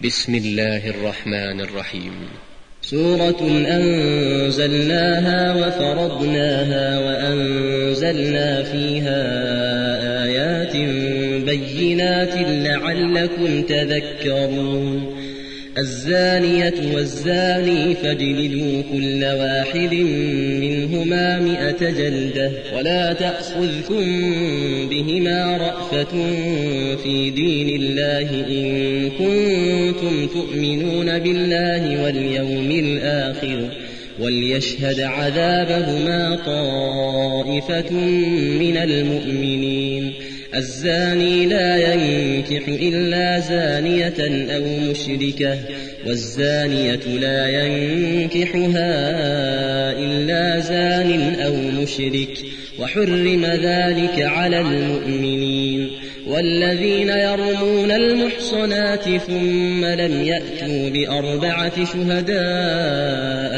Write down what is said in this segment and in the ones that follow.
بسم الله الرحمن الرحيم. سورة أنزلناها وفرضناها وأنزلنا فيها آيات بينات لعلكم تذكرون. الزانية والزاني فاجلدوا كل واحد منهما 100 جلدة ولا تأخذكم بهما رأفة في دين الله إن كنتم تؤمنون بالله واليوم الآخر وليشهد عذابهما طائفة من المؤمنين. الزاني لا ينكح إلا زانية أو مشركة والزانية لا ينكحها إلا زان أو مشرك وحرم ذلك على المؤمنين. والذين يرمون المحصنات ثم لم يأتوا ب4 شهداء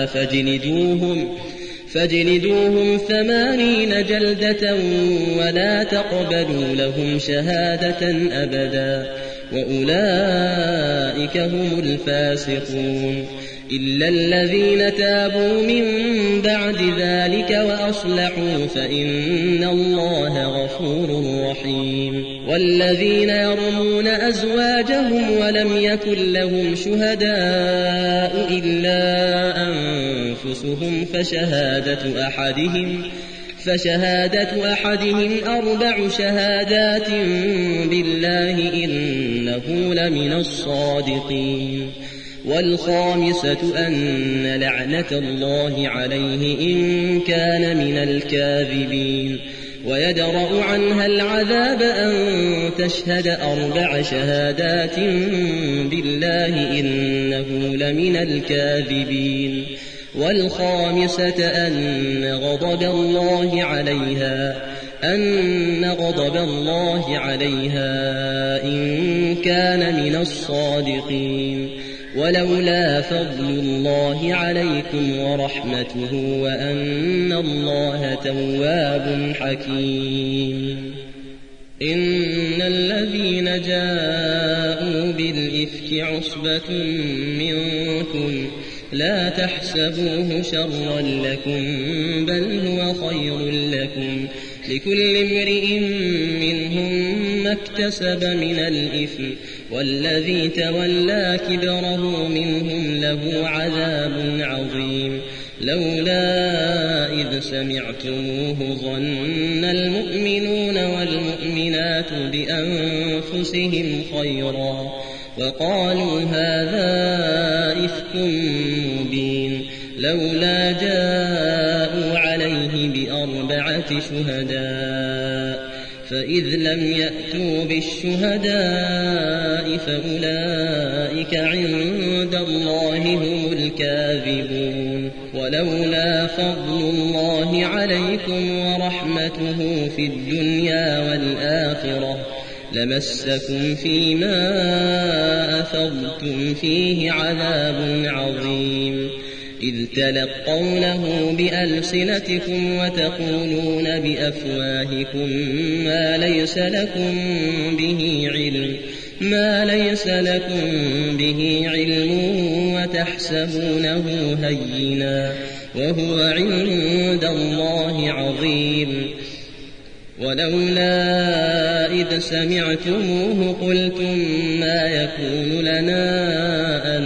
فاجلدوهم 80 جلدة ولا تقبلوا لهم شهادة أبدا وأولئك هم الفاسقون. إلا الذين تابوا من بعد ذلك وأصلحوا فإن الله غفور رحيم. والذين يرمون أزواجهم ولم يكن لهم شهداء إلا أنفسهم فشهادة أحدهم 4 شهادات بالله إنه لمن الصادقين. والخامسة أن لعنة الله عليه إن كان من الكاذبين. ويدرأ عنها العذاب أن تشهد 4 شهادات بالله إنه لمن الكاذبين. والخامسة أن غضب الله عليها إن كان من الصادقين. ولولا فضل الله عليكم ورحمته وأن الله تواب حكيم. إن الذين جاءوا بالإفك عصبة منكم لا تحسبوه شرا لكم بل هو خير لكم لكل امرئ منهم ما اكتسب من الإثم والذي تولى كبره منهم له عذاب عظيم. لولا إذ سمعتموه ظن المؤمنون والمؤمنات بأنفسهم خيرا وقالوا هذا إفك مبين. لولا جاءوا عليه ب4 شهداء فإذ لم يأتوا بالشهداء فأولئك عند الله هم الكاذبون. ولولا فضل الله عليكم ورحمته في الدنيا والآخرة لمسكم فيما أفضتم فيه عذاب عظيم. إذ تلقونه بألسنتكم وتقولون بأفواهكم ما ليس لكم به علم وتحسبونه هينا وهو عند الله عظيم. ولولا إذ سمعتموه قلتم ما يكون لنا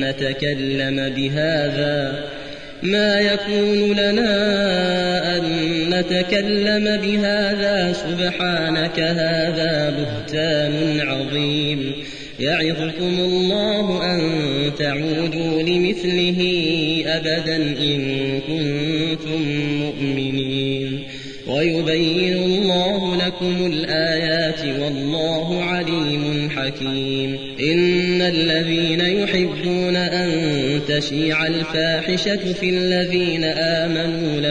أن نتكلم بهذا سبحانك هذا بهتان عظيم. يعظكم الله أن تعودوا لمثله أبدا إن كنتم مؤمنين. ويبين الله لكم الآيات والله عليم حكيم. إن الذين يحبون أن تشيع الفاحشة في الذين آمنوا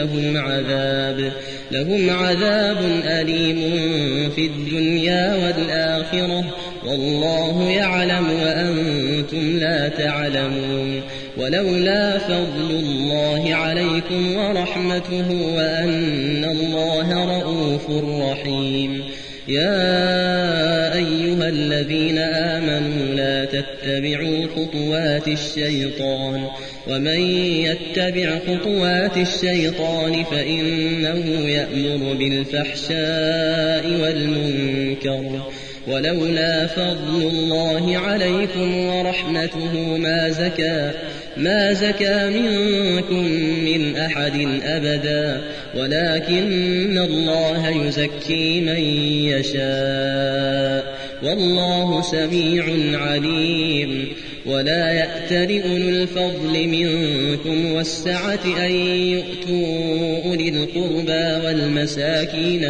لهم عذاب أليم في الدنيا والآخرة والله يعلم وأنتم لا تعلمون. ولولا فضل الله عليكم ورحمته وأن الله رءوف رحيم. يا أيها الذين آمنوا لا تتبعوا خطوات الشيطان ومن يتبع خطوات الشيطان فإنه يأمر بالفحشاء والمنكر ولولا فضل الله عليكم ورحمته ما زكى منكم من أحد أبدا ولكن الله يزكي من يشاء والله سميع عليم ولا يأتل أولو الفضل منكم والسعة أن يؤتوا أولي القربى والمساكين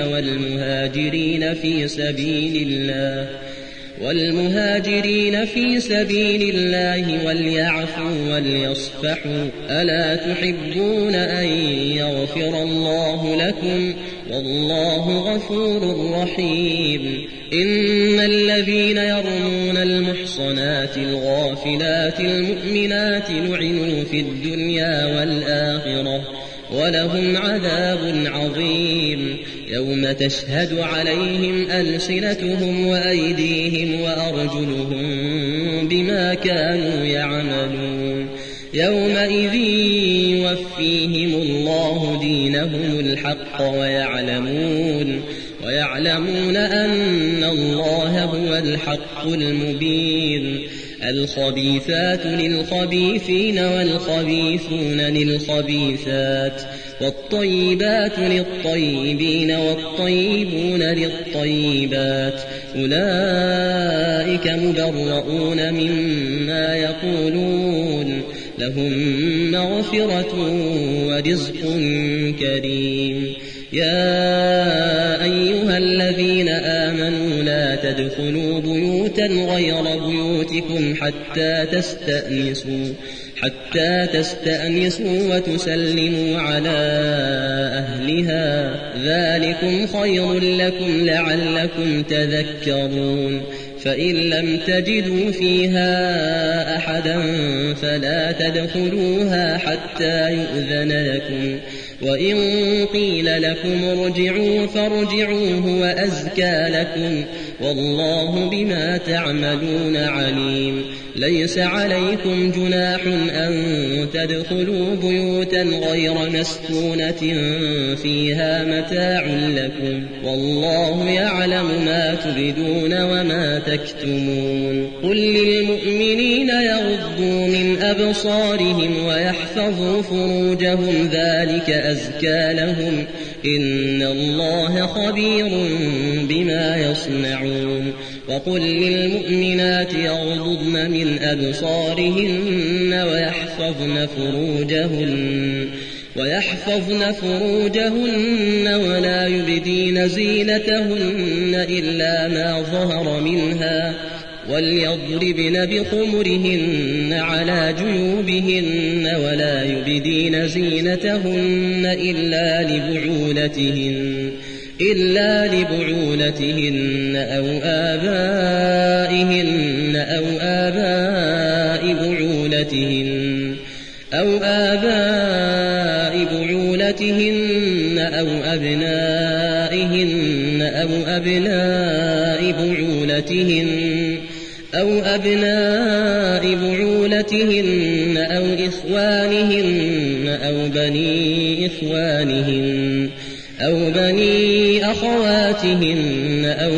والمهاجرين في سبيل الله وليعفوا وليصفحوا ألا تحبون أن يغفر الله لكم والله غفور رحيم إن الذين يرمون المحصنات الغافلات المؤمنات لعنوا في الدنيا والآخرة ولهم عذاب عظيم يوم تشهد عليهم ألسنتهم وأيديهم وأرجلهم بما كانوا يعملون يومئذ يوفيهم الله دينهم الحق ويعلمون أن الله هو الحق المبين الخبيثات للخبيثين والخبيثون للخبيثات والطيبات للطيبين والطيبون للطيبات أولئك مبرؤون مما يقولون لهم مغفرة ورزق كريم يا أيها الذين آمنوا لا تدخلوا بيوتا غير بيوتكم حتى تستأنسوا وتسلموا على أهلها ذلكم خير لكم لعلكم تذكرون فإن لم تجدوا فيها أحدا فلا تدخلوها حتى يؤذن لكم وإن قيل لكم ارجعوا فارجعوا هو أزكى لكم والله بما تعملون عليم ليس عليكم جناح أن تدخلوا بيوتا غير مسكونة فيها متاع لكم والله يعلم ما تبدون وما تكتمون قل للمؤمنين يغضوا من أبصارهم ويحفظوا فروجهم ذلك أزكى لهم إن الله خبير بما يصنعون وقل للمؤمنات يغضضن من أبصارهن ويحفظن فروجهن ولا يبدين زينتهن إلا ما ظهر منها وليضربن بخمرهن على جيوبهن ولا يبدين زينتهن إلا لبعولتهن أو آبائهن أو آباء بعولتهن أو أبنائهن أو أبناء بعولتهن أو إخوانهن أو بني أخواتهن أو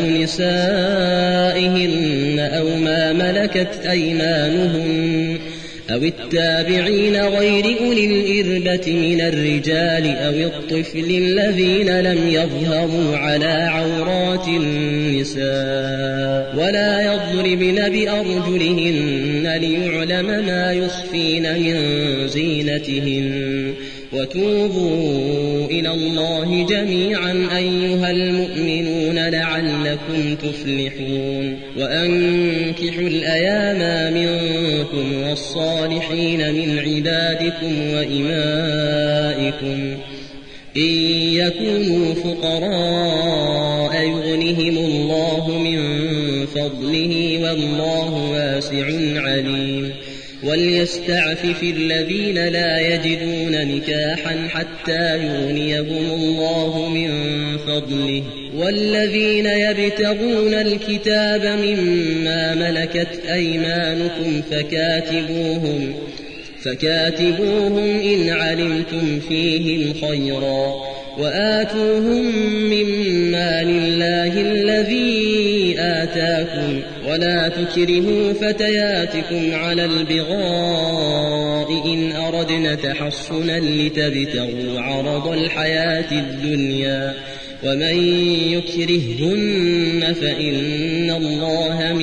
نسائهن أو ما ملكت أيمانهن أو التابعين غير أولي الإربة من الرجال أو الطفل الذين لم يظهروا على عورات النساء ولا يضربن بأرجلهن ليعلم ما يخفين من زينتهن وتوبوا إلى الله جميعا أيها المؤمنون لعلكم تفلحون وأنكحوا الأيام منكم والصالحين من عبادكم وإمائكم إن يكونوا فقراء يغنهم الله من فضله والله واسع عليم وليستعفف الذين لا يجدون نكاحا حتى يغنيهم الله من فضله والذين يبتغون الكتاب مما ملكت أيمانكم فكاتبوهم إن علمتم فيهم خيرا وآتوهم مما لله الذي آتاكم ولا تكرهوا فتياتكم على البغاء إن أردنا تحصنا لتبتغوا عرض الحياة الدنيا ومن يكرههن فإن الله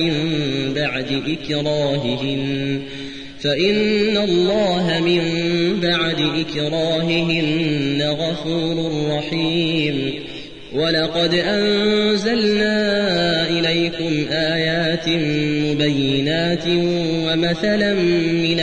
من بعد إكراههن غفور رحيم ولقد أنزلنا إليكم آيات مبينات ومثلا من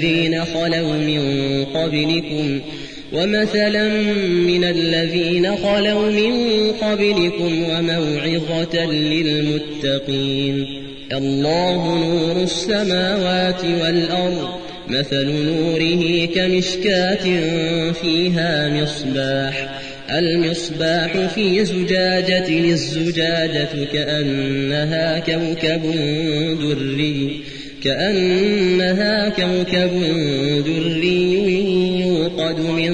الذين خلوا من قبلكم وموعظة للمتقين الله نور السماوات والأرض مثل نوره كمشكاة فيها المصباح في زجاجة الزجاجة كأنها كوكب دري يوقد من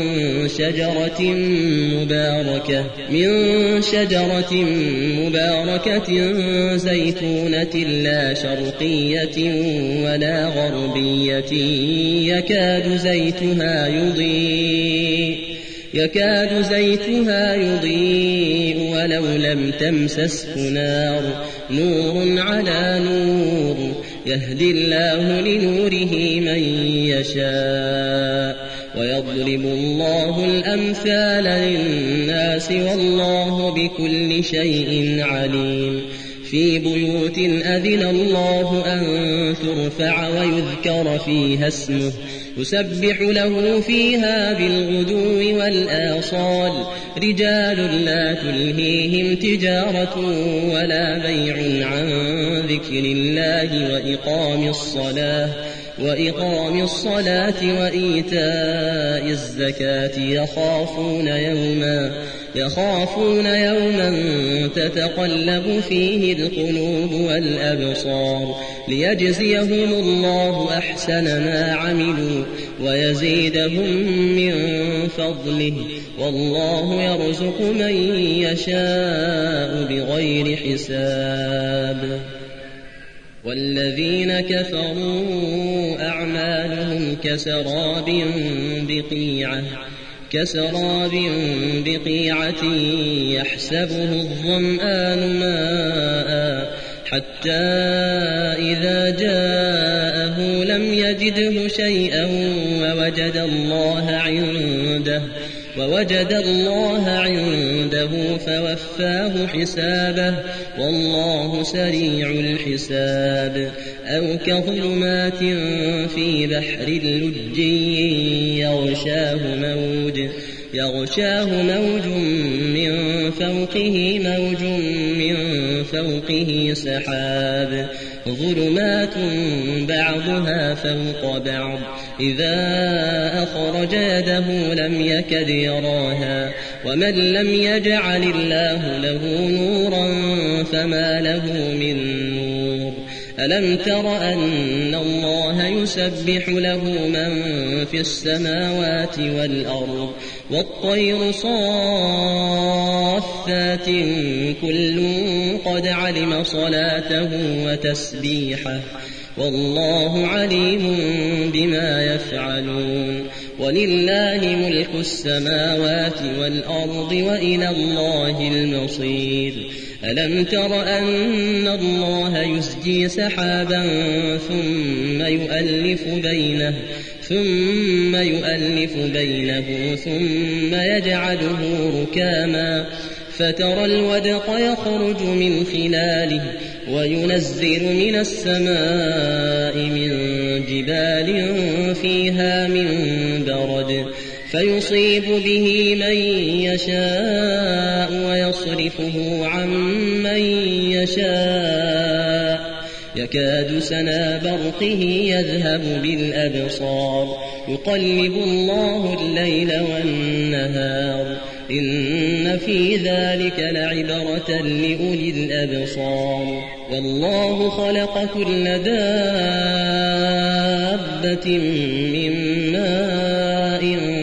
شجرة مباركة زيتونة لا شرقية ولا غربية يكاد زيتها يضيء ولو لم تمسسه نور على نور يهدي الله لنوره من يشاء ويضرب الله الأمثال للناس والله بكل شيء عليم في بيوت أذن الله أن ترفع ويذكر فيها اسمه يسبح له فيها بالغدو والآصال رجال لا تلهيهم تجارة ولا بيع عن ذكر الله وإقام الصلاة وإيتاء الزكاة يخافون يوما تتقلب فيه القلوب والأبصار ليجزيهم الله أحسن ما عملوا ويزيدهم من فضله والله يرزق من يشاء بغير حساب والذين كفروا أعمالهم كسراب بقيعة يحسبه الظمآن ماء حتى إذا جاءه لم يجده شيئا ووجد الله عنده فوفاه حسابه والله سريع الحساب أو كظلمات في بحر لجي يغشاه موج من فوقه سحاب ظلمات بعضها فوق بعض إذا أخرج يده لم يكد يراها ومن لم يجعل الله له نورا فما له من نور ألم تر أن الله يسبح له من في السماوات والأرض والطير صافات كل قد علم صلاته وتسبيحه والله عليم بما يفعلون ولله ملك السماوات والأرض وإلى الله المصير ألم تر أن الله يسجي سحابا ثم يؤلف بينه ثم يجعله ركاما فترى الودق يخرج من خلاله وينزل من السماء من جبال فيها من برد فيصيب به من يشاء ويصرفه عن من يشاء يكاد سنا برقه يذهب بالأبصار يقلب الله الليل والنهار إن في ذلك لعبرة لأولي الأبصار والله خلق كل دابة من ماء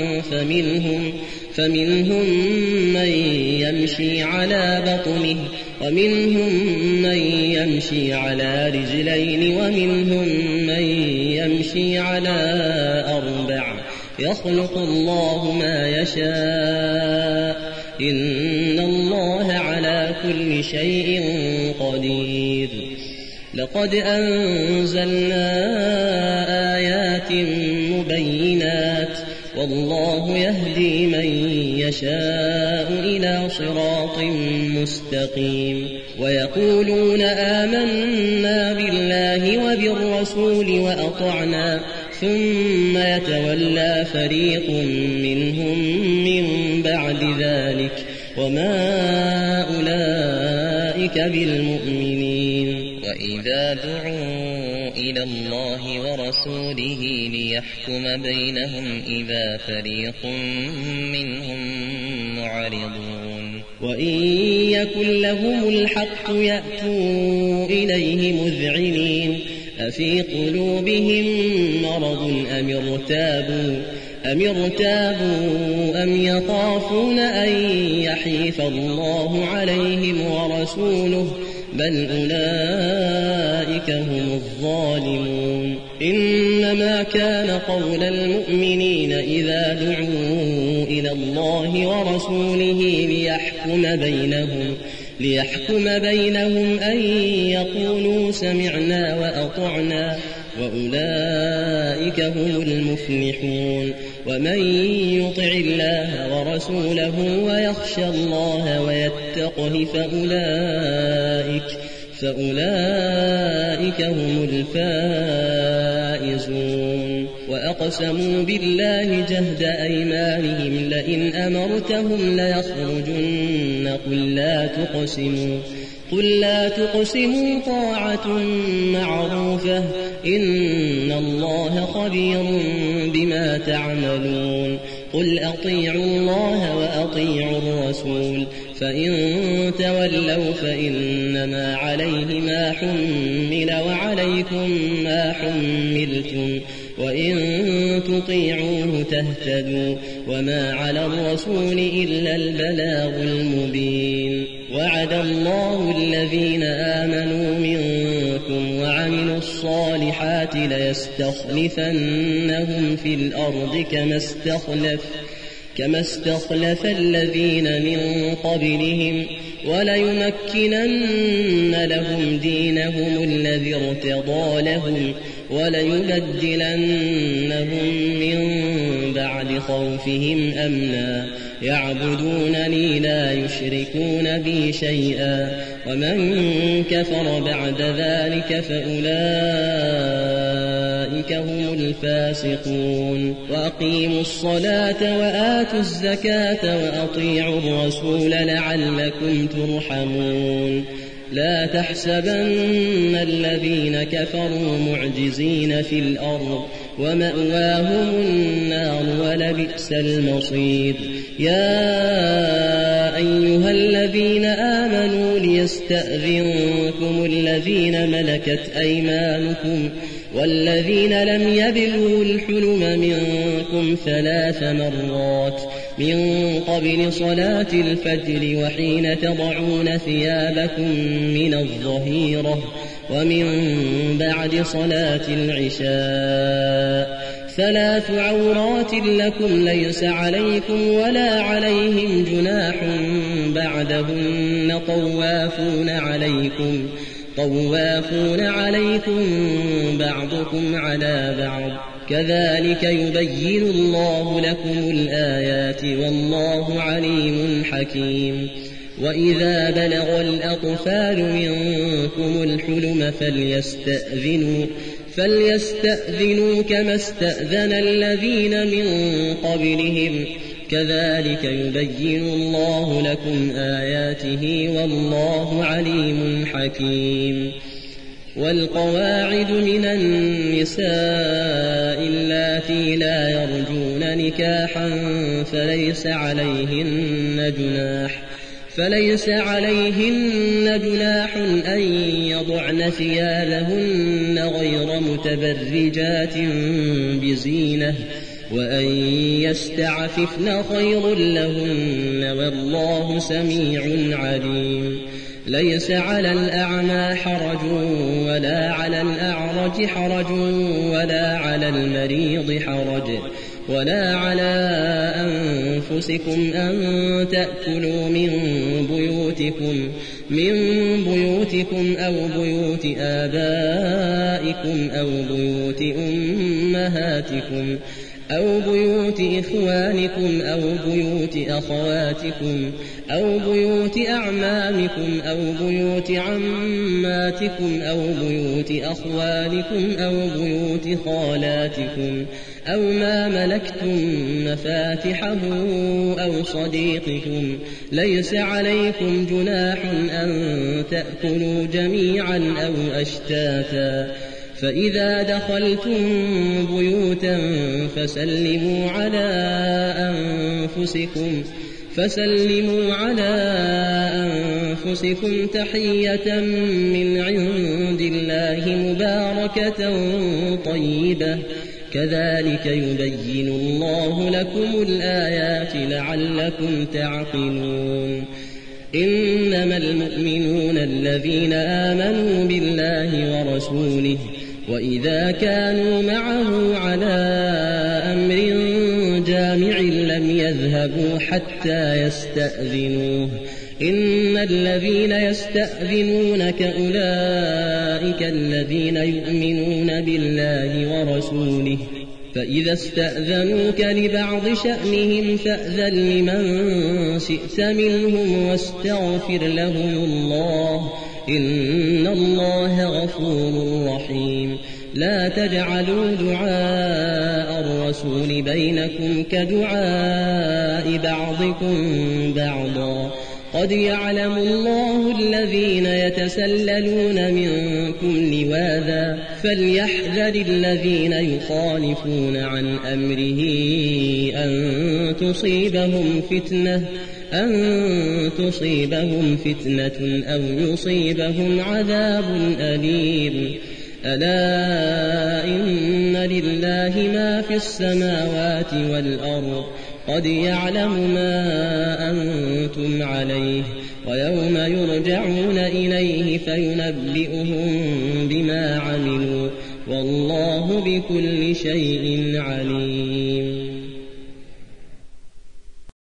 فمنهم من يمشي على بطنه ومنهم من يمشي على رجلين ومنهم من يمشي على أربع يخلق الله ما يشاء إن الله على كل شيء قدير لقد أنزلنا آيات مبينات والله يهدي من يشاء إلى صراط مستقيم ويقولون آمنا بالله وبالرسول وأطعنا ثم يتولى فريق منهم من بعد ذلك وما أولئك بالمؤمنين وإذا دعوا إلى الله ورسوله ليحكم بينهم إذا فريق منهم معرضون وإن يكن لهم الحق يأتوا إليه مذعنين أفي قلوبهم مرض أم ارتابوا أم يخافون أن يحيف الله عليهم ورسوله بل أولئك هم الظالمون إنما كان قول المؤمنين إذا دعوا إلى الله ورسوله ليحكم بينهم أن يقولوا سمعنا وأطعنا وأولئك هم المفلحون ومن يطع الله ورسوله ويخشى الله ويتقه فأولئك هم الفائزون وأقسموا بالله جهد أيمانهم لئن أمرتهم ليخرجن قل لا تقسموا طاعة معروفة إن الله خبير بما تعملون قل أطيعوا الله وأطيعوا الرسول فإن تولوا فإنما عليه ما حمل وعليكم ما حملتم وإن تطيعوه تهتدوا وما على الرسول إلا البلاغ المبين وعد الله الذين آمنوا منكم وعملوا الصالحات ليستخلفنهم في الأرض كما استخلف الذين من قبلهم وليمكنن لهم دينهم الذي ارتضى لهم وليبدلنهم من بعد خوفهم أمنا يعبدونني لا يشركون بي شيئا ومن كفر بعد ذلك فأولئك هم الفاسقون وأقيموا الصلاة وآتوا الزكاة وأطيعوا الرسول لعلكم ترحمون لا تحسبن الذين كفروا معجزين في الأرض ومأواهم النار ولبئس المصير يا أيها الذين آمنوا ليستأذنكم الذين ملكت أيمانكم والذين لم يبلغوا الحلم منكم 3 مرات من قبل صلاة الفجر وحين تضعون ثيابكم من الظهيرة ومن بعد صلاة العشاء 3 عورات لكم ليس عليكم ولا عليهم جناح بعدهن طوافون عليكم بعضكم على بعض كذلك يبين الله لكم الآيات والله عليم حكيم وإذا بلغ الأطفال منكم الحلم فليستأذنوا كما استأذن الذين من قبلهم كذلك يبين الله لكم آياته والله عليم حكيم والقواعد من النساء اللاتي لا يرجون نكاحا فليس عليهن جناح أن يضعن ثيابهن غير متبرجات بزينة وأن يستعففن خير لهن والله سميع عليم. ليس على الأعمى حرج ولا على الأعرج حرج ولا على المريض حرج ولا على أنفسكم أن تأكلوا من بيوتكم أو بيوت آبائكم أو بيوت أمهاتكم أو بيوت إخوانكم أو بيوت أخواتكم أو بيوت أعمامكم أو بيوت عماتكم أو بيوت أخوالكم أو بيوت خالاتكم أو ما ملكتم مفاتحه أو صديقكم. ليس عليكم جناح أن تأكلوا جميعا أو أشتاتا. فإذا دخلتم بيوتا فسلموا على أنفسكم تحية من عند الله مباركة طيبة كذلك يبين الله لكم الآيات لعلكم تعقلون. إنما المؤمنون الذين آمنوا بالله ورسوله وإذا كانوا معه على أمر جامع لم يذهبوا حتى يستأذنوه. إن الذين يستأذنونك أولئك الذين يؤمنون بالله ورسوله فإذا استأذنوك لبعض شأنهم فأذن لمن شئت منهم واستغفر لهم الله إن الله غفور رحيم. لا تجعلوا دعاء الرسول بينكم كدعاء بعضكم بعضا قد يعلم الله الذين يتسللون منكم لواذا فليحذر الذين يخالفون عن أمره أن تصيبهم فتنة أو يصيبهم عذاب أليم. ألا إن لله ما في السماوات والأرض قد يعلم ما أنتم عليه ويوم يرجعون إليه فينبئهم بما عملوا والله بكل شيء عليم.